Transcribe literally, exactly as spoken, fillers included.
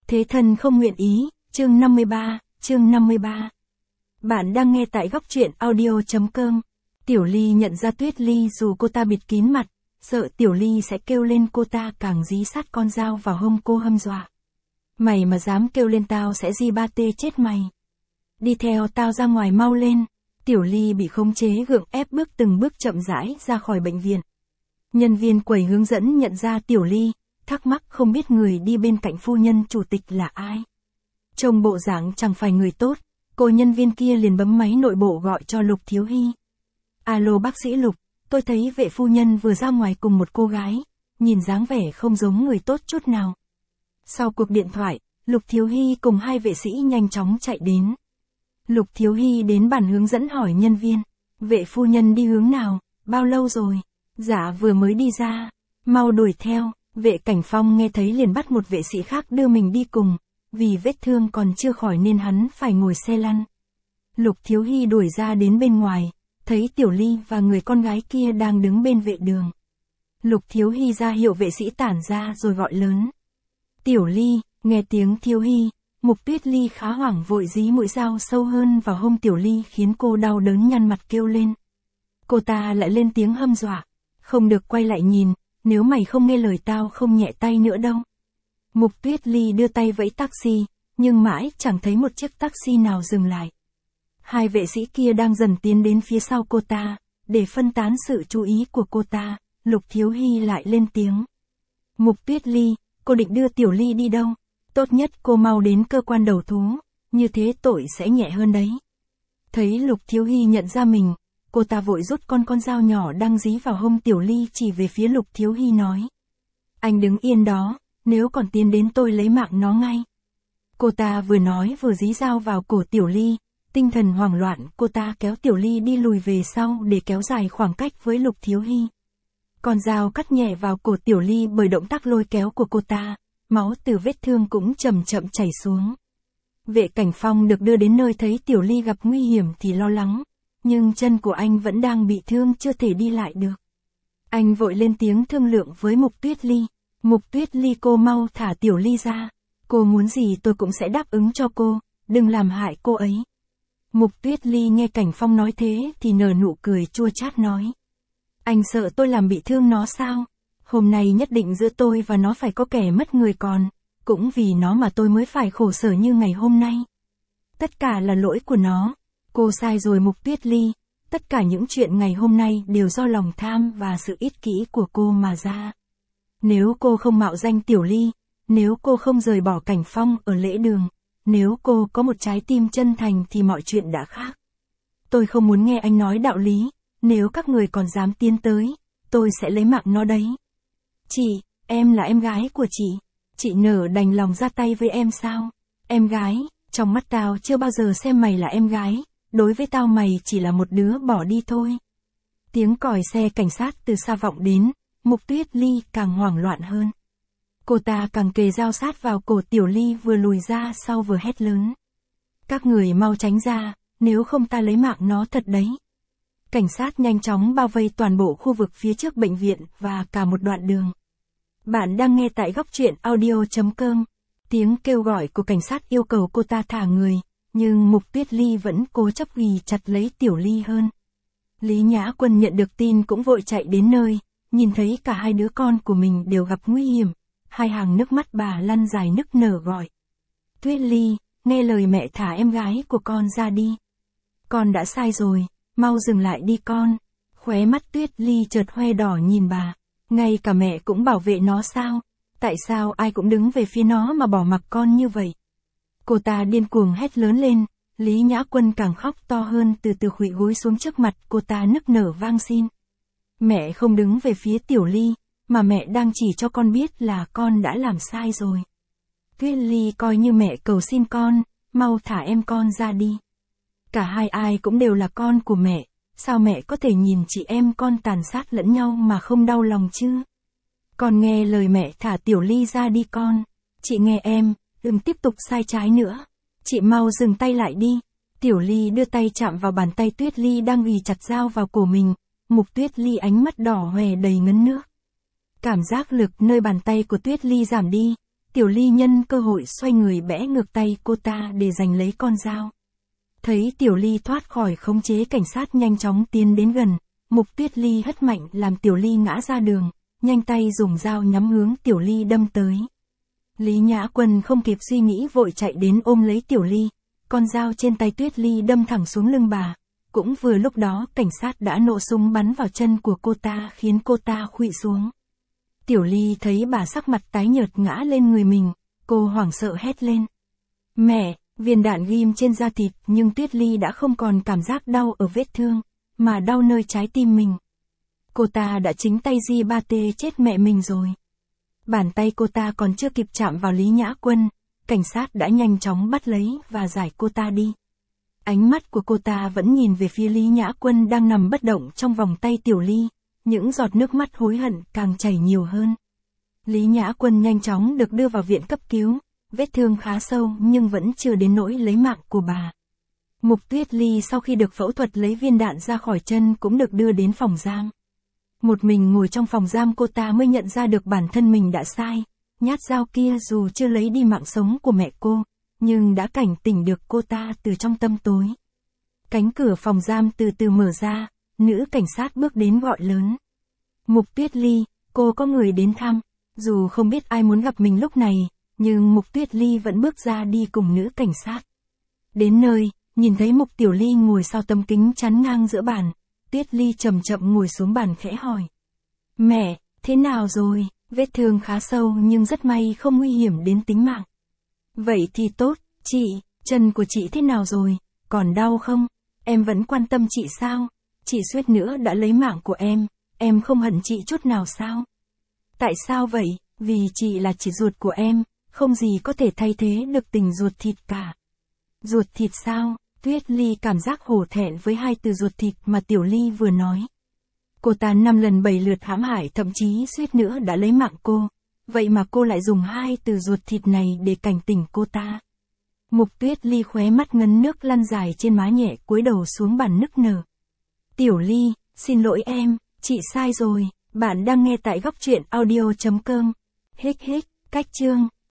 Thế thân không nguyện ý, chương năm mươi ba, chương năm mươi ba. Bạn đang nghe tại góc truyện audio.com. Tiểu Ly nhận ra Tuyết Ly dù cô ta bịt kín mặt, sợ Tiểu Ly sẽ kêu lên cô ta càng dí sát con dao vào hông cô hâm dọa. Mày mà dám kêu lên tao sẽ di ba tê chết mày. Đi theo tao ra ngoài mau lên. Tiểu Ly bị khống chế gượng ép bước từng bước chậm rãi ra khỏi bệnh viện. Nhân viên quầy hướng dẫn nhận ra Tiểu Ly, thắc mắc không biết người đi bên cạnh phu nhân chủ tịch là ai. Trông bộ dạng chẳng phải người tốt, cô nhân viên kia liền bấm máy nội bộ gọi cho Lục Thiếu Hy. Alo bác sĩ Lục, tôi thấy vệ phu nhân vừa ra ngoài cùng một cô gái, nhìn dáng vẻ không giống người tốt chút nào. Sau cuộc điện thoại, Lục Thiếu Hy cùng hai vệ sĩ nhanh chóng chạy đến. Lục Thiếu Hy đến bàn hướng dẫn hỏi nhân viên, vệ phu nhân đi hướng nào, bao lâu rồi? Dạ vừa mới đi ra, mau đuổi theo. Vệ Cảnh Phong nghe thấy liền bắt một vệ sĩ khác đưa mình đi cùng, vì vết thương còn chưa khỏi nên hắn phải ngồi xe lăn. Lục Thiếu Hy đuổi ra đến bên ngoài, thấy Tiểu Ly và người con gái kia đang đứng bên vệ đường. Lục Thiếu Hy ra hiệu vệ sĩ tản ra rồi gọi lớn. Tiểu Ly, nghe tiếng Thiếu Hy, Mục Tuyết Ly khá hoảng vội dí mũi dao sâu hơn vào hông Tiểu Ly khiến cô đau đớn nhăn mặt kêu lên. Cô ta lại lên tiếng hâm dọa, không được quay lại nhìn. Nếu mày không nghe lời tao không nhẹ tay nữa đâu. Mục Tuyết Ly đưa tay vẫy taxi, nhưng mãi chẳng thấy một chiếc taxi nào dừng lại. Hai vệ sĩ kia đang dần tiến đến phía sau cô ta, để phân tán sự chú ý của cô ta, Lục Thiếu Hy lại lên tiếng. Mục Tuyết Ly, cô định đưa Tiểu Ly đi đâu? Tốt nhất cô mau đến cơ quan đầu thú, như thế tội sẽ nhẹ hơn đấy. Thấy Lục Thiếu Hy nhận ra mình, cô ta vội rút con con dao nhỏ đang dí vào hông Tiểu Ly chỉ về phía Lục Thiếu Hy nói. Anh đứng yên đó, nếu còn tiến đến tôi lấy mạng nó ngay. Cô ta vừa nói vừa dí dao vào cổ Tiểu Ly, tinh thần hoảng loạn cô ta kéo Tiểu Ly đi lùi về sau để kéo dài khoảng cách với Lục Thiếu Hy. Con dao cắt nhẹ vào cổ Tiểu Ly bởi động tác lôi kéo của cô ta, máu từ vết thương cũng chậm chậm chảy xuống. Vệ Cảnh Phong được đưa đến nơi thấy Tiểu Ly gặp nguy hiểm thì lo lắng. Nhưng chân của anh vẫn đang bị thương chưa thể đi lại được. Anh vội lên tiếng thương lượng với Mục Tuyết Ly. Mục Tuyết Ly cô mau thả Tiểu Ly ra. Cô muốn gì tôi cũng sẽ đáp ứng cho cô, đừng làm hại cô ấy. Mục Tuyết Ly nghe Cảnh Phong nói thế thì nở nụ cười chua chát nói. Anh sợ tôi làm bị thương nó sao? Hôm nay nhất định giữa tôi và nó phải có kẻ mất người còn. Cũng vì nó mà tôi mới phải khổ sở như ngày hôm nay. Tất cả là lỗi của nó. Cô sai rồi Mục Tuyết Ly, tất cả những chuyện ngày hôm nay đều do lòng tham và sự ích kỷ của cô mà ra. Nếu cô không mạo danh Tiểu Ly, nếu cô không rời bỏ Cảnh Phong ở lễ đường, nếu cô có một trái tim chân thành thì mọi chuyện đã khác. Tôi không muốn nghe anh nói đạo lý, nếu các người còn dám tiến tới, tôi sẽ lấy mạng nó đấy. Chị, em là em gái của chị, chị nỡ đành lòng ra tay với em sao? Em gái, trong mắt tao chưa bao giờ xem mày là em gái. Đối với tao mày chỉ là một đứa bỏ đi thôi. Tiếng còi xe cảnh sát từ xa vọng đến, Mục Tuyết Ly càng hoảng loạn hơn. Cô ta càng kề dao sát vào cổ Tiểu Ly vừa lùi ra sau vừa hét lớn. Các người mau tránh ra, nếu không ta lấy mạng nó thật đấy. Cảnh sát nhanh chóng bao vây toàn bộ khu vực phía trước bệnh viện và cả một đoạn đường. Bạn đang nghe tại góc truyện audio.com. Tiếng kêu gọi của cảnh sát yêu cầu cô ta thả người. Nhưng Mục Tuyết Ly vẫn cố chấp ghi chặt lấy Tiểu Ly hơn. Lý Nhã Quân nhận được tin cũng vội chạy đến nơi, nhìn thấy cả hai đứa con của mình đều gặp nguy hiểm, hai hàng nước mắt bà lăn dài nức nở gọi. Tuyết Ly, nghe lời mẹ thả em gái của con ra đi. Con đã sai rồi, mau dừng lại đi con. Khóe mắt Tuyết Ly chợt hoe đỏ nhìn bà, ngay cả mẹ cũng bảo vệ nó sao? Tại sao ai cũng đứng về phía nó mà bỏ mặc con như vậy? Cô ta điên cuồng hét lớn lên, Lý Nhã Quân càng khóc to hơn từ từ khuỵu gối xuống trước mặt cô ta nức nở vang xin. Mẹ không đứng về phía Tiểu Ly, mà mẹ đang chỉ cho con biết là con đã làm sai rồi. Tuyết Ly coi như mẹ cầu xin con, mau thả em con ra đi. Cả hai ai cũng đều là con của mẹ, sao mẹ có thể nhìn chị em con tàn sát lẫn nhau mà không đau lòng chứ? Con nghe lời mẹ thả Tiểu Ly ra đi con, chị nghe em. Đừng tiếp tục sai trái nữa. Chị mau dừng tay lại đi. Tiểu Ly đưa tay chạm vào bàn tay Tuyết Ly đang ghi chặt dao vào cổ mình. Mục Tuyết Ly ánh mắt đỏ hoe đầy ngấn nước. Cảm giác lực nơi bàn tay của Tuyết Ly giảm đi. Tiểu Ly nhân cơ hội xoay người bẽ ngược tay cô ta để giành lấy con dao. Thấy Tiểu Ly thoát khỏi khống chế, cảnh sát nhanh chóng tiến đến gần, Mục Tuyết Ly hất mạnh làm Tiểu Ly ngã ra đường, nhanh tay dùng dao nhắm hướng Tiểu Ly đâm tới. Lý Nhã Quân không kịp suy nghĩ vội chạy đến ôm lấy Tiểu Ly, con dao trên tay Tuyết Ly đâm thẳng xuống lưng bà. Cũng vừa lúc đó cảnh sát đã nổ súng bắn vào chân của cô ta khiến cô ta khuỵu xuống. Tiểu Ly thấy bà sắc mặt tái nhợt ngã lên người mình, cô hoảng sợ hét lên. Mẹ, viên đạn ghim trên da thịt, nhưng Tuyết Ly đã không còn cảm giác đau ở vết thương, mà đau nơi trái tim mình. Cô ta đã chính tay gi ba tê chết mẹ mình rồi. Bàn tay cô ta còn chưa kịp chạm vào Lý Nhã Quân, cảnh sát đã nhanh chóng bắt lấy và giải cô ta đi. Ánh mắt của cô ta vẫn nhìn về phía Lý Nhã Quân đang nằm bất động trong vòng tay Tiểu Ly, những giọt nước mắt hối hận càng chảy nhiều hơn. Lý Nhã Quân nhanh chóng được đưa vào viện cấp cứu, vết thương khá sâu nhưng vẫn chưa đến nỗi lấy mạng của bà. Mục Tuyết Ly sau khi được phẫu thuật lấy viên đạn ra khỏi chân cũng được đưa đến phòng giam. Một mình ngồi trong phòng giam cô ta mới nhận ra được bản thân mình đã sai, nhát dao kia dù chưa lấy đi mạng sống của mẹ cô, nhưng đã cảnh tỉnh được cô ta từ trong tâm tối. Cánh cửa phòng giam từ từ mở ra, nữ cảnh sát bước đến gọi lớn. Mục Tuyết Ly, cô có người đến thăm. Dù không biết ai muốn gặp mình lúc này, nhưng Mục Tuyết Ly vẫn bước ra đi cùng nữ cảnh sát. Đến nơi, nhìn thấy Mục Tiểu Ly ngồi sau tấm kính chắn ngang giữa bàn, Tuyết Ly chậm chậm ngồi xuống bàn khẽ hỏi. Mẹ, thế nào rồi? Vết thương khá sâu nhưng rất may không nguy hiểm đến tính mạng. Vậy thì tốt, chị, chân của chị thế nào rồi? Còn đau không? Em vẫn quan tâm chị sao? Chị suýt nữa đã lấy mạng của em, em không hận chị chút nào sao? Tại sao vậy? Vì chị là chị ruột của em, không gì có thể thay thế được tình ruột thịt cả. Ruột thịt sao? Tuyết Ly cảm giác hổ thẹn với hai từ ruột thịt mà Tiểu Ly vừa nói. Cô ta năm lần bảy lượt hãm hại, thậm chí suýt nữa đã lấy mạng cô. Vậy mà cô lại dùng hai từ ruột thịt này để cảnh tỉnh cô ta. Mục Tuyết Ly khóe mắt ngấn nước lăn dài trên má, nhẹ cúi đầu xuống bàn nức nở. Tiểu Ly, xin lỗi em, chị sai rồi. Bạn đang nghe tại góc truyện audio chấm com. Hích hích, cách chương.